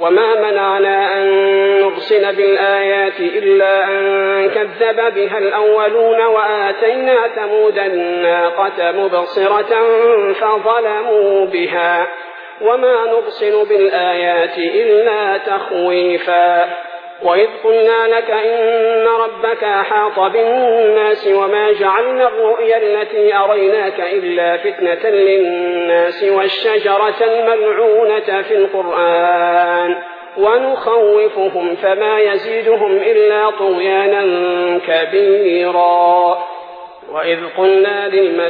وما منعنا أن نرسل بالآيات إلا أن كذب بها الأولون وآتينا ثمود الناقة مبصرة فظلموا بها وما نرسل بالآيات إلا تخويفا. وإذ قلنا لك إن ربك أحاط بالناس وما جعلنا الرؤيا التي أريناك إلا فتنة للناس والشجرة الملعونة في القرآن ونخوفهم فما يزيدهم إلا طغيانا كبيرا. وإذ قلنا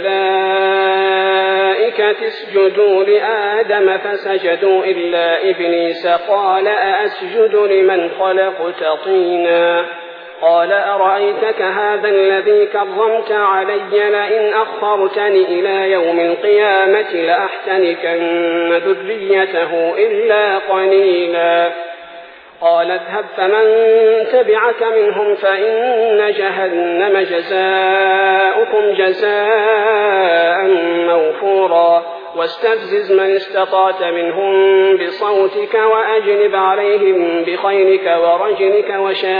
للملائكة اسجدوا لآدم فسجدوا إلا إبليس قال أأسجد لمن خلقت طينا قال أرأيتك هذا الذي كرمت علي لئن أخرتني إلى يوم القيامة لأحتنكن ذريته إلا قليلا. قال اذهب فمن تبعك منهم فإن جهنم جزاؤكم جزاء موفورا واستفزز من استطعت منهم بصوتك وأجلب عليهم بخيلك ورجلك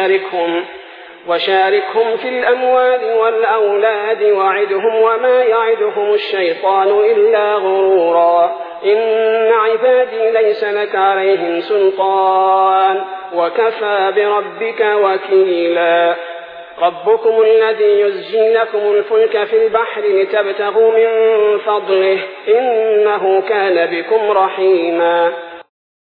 وشاركهم في الأموال والأولاد وعدهم وما يعدهم الشيطان إلا غرورا. إن عبادي ليس لك عليهم سلطان وكفى بربك وكيلا. ربكم الذي يزجي لكم الفلك في البحر لتبتغوا من فضله إنه كان بكم رحيما.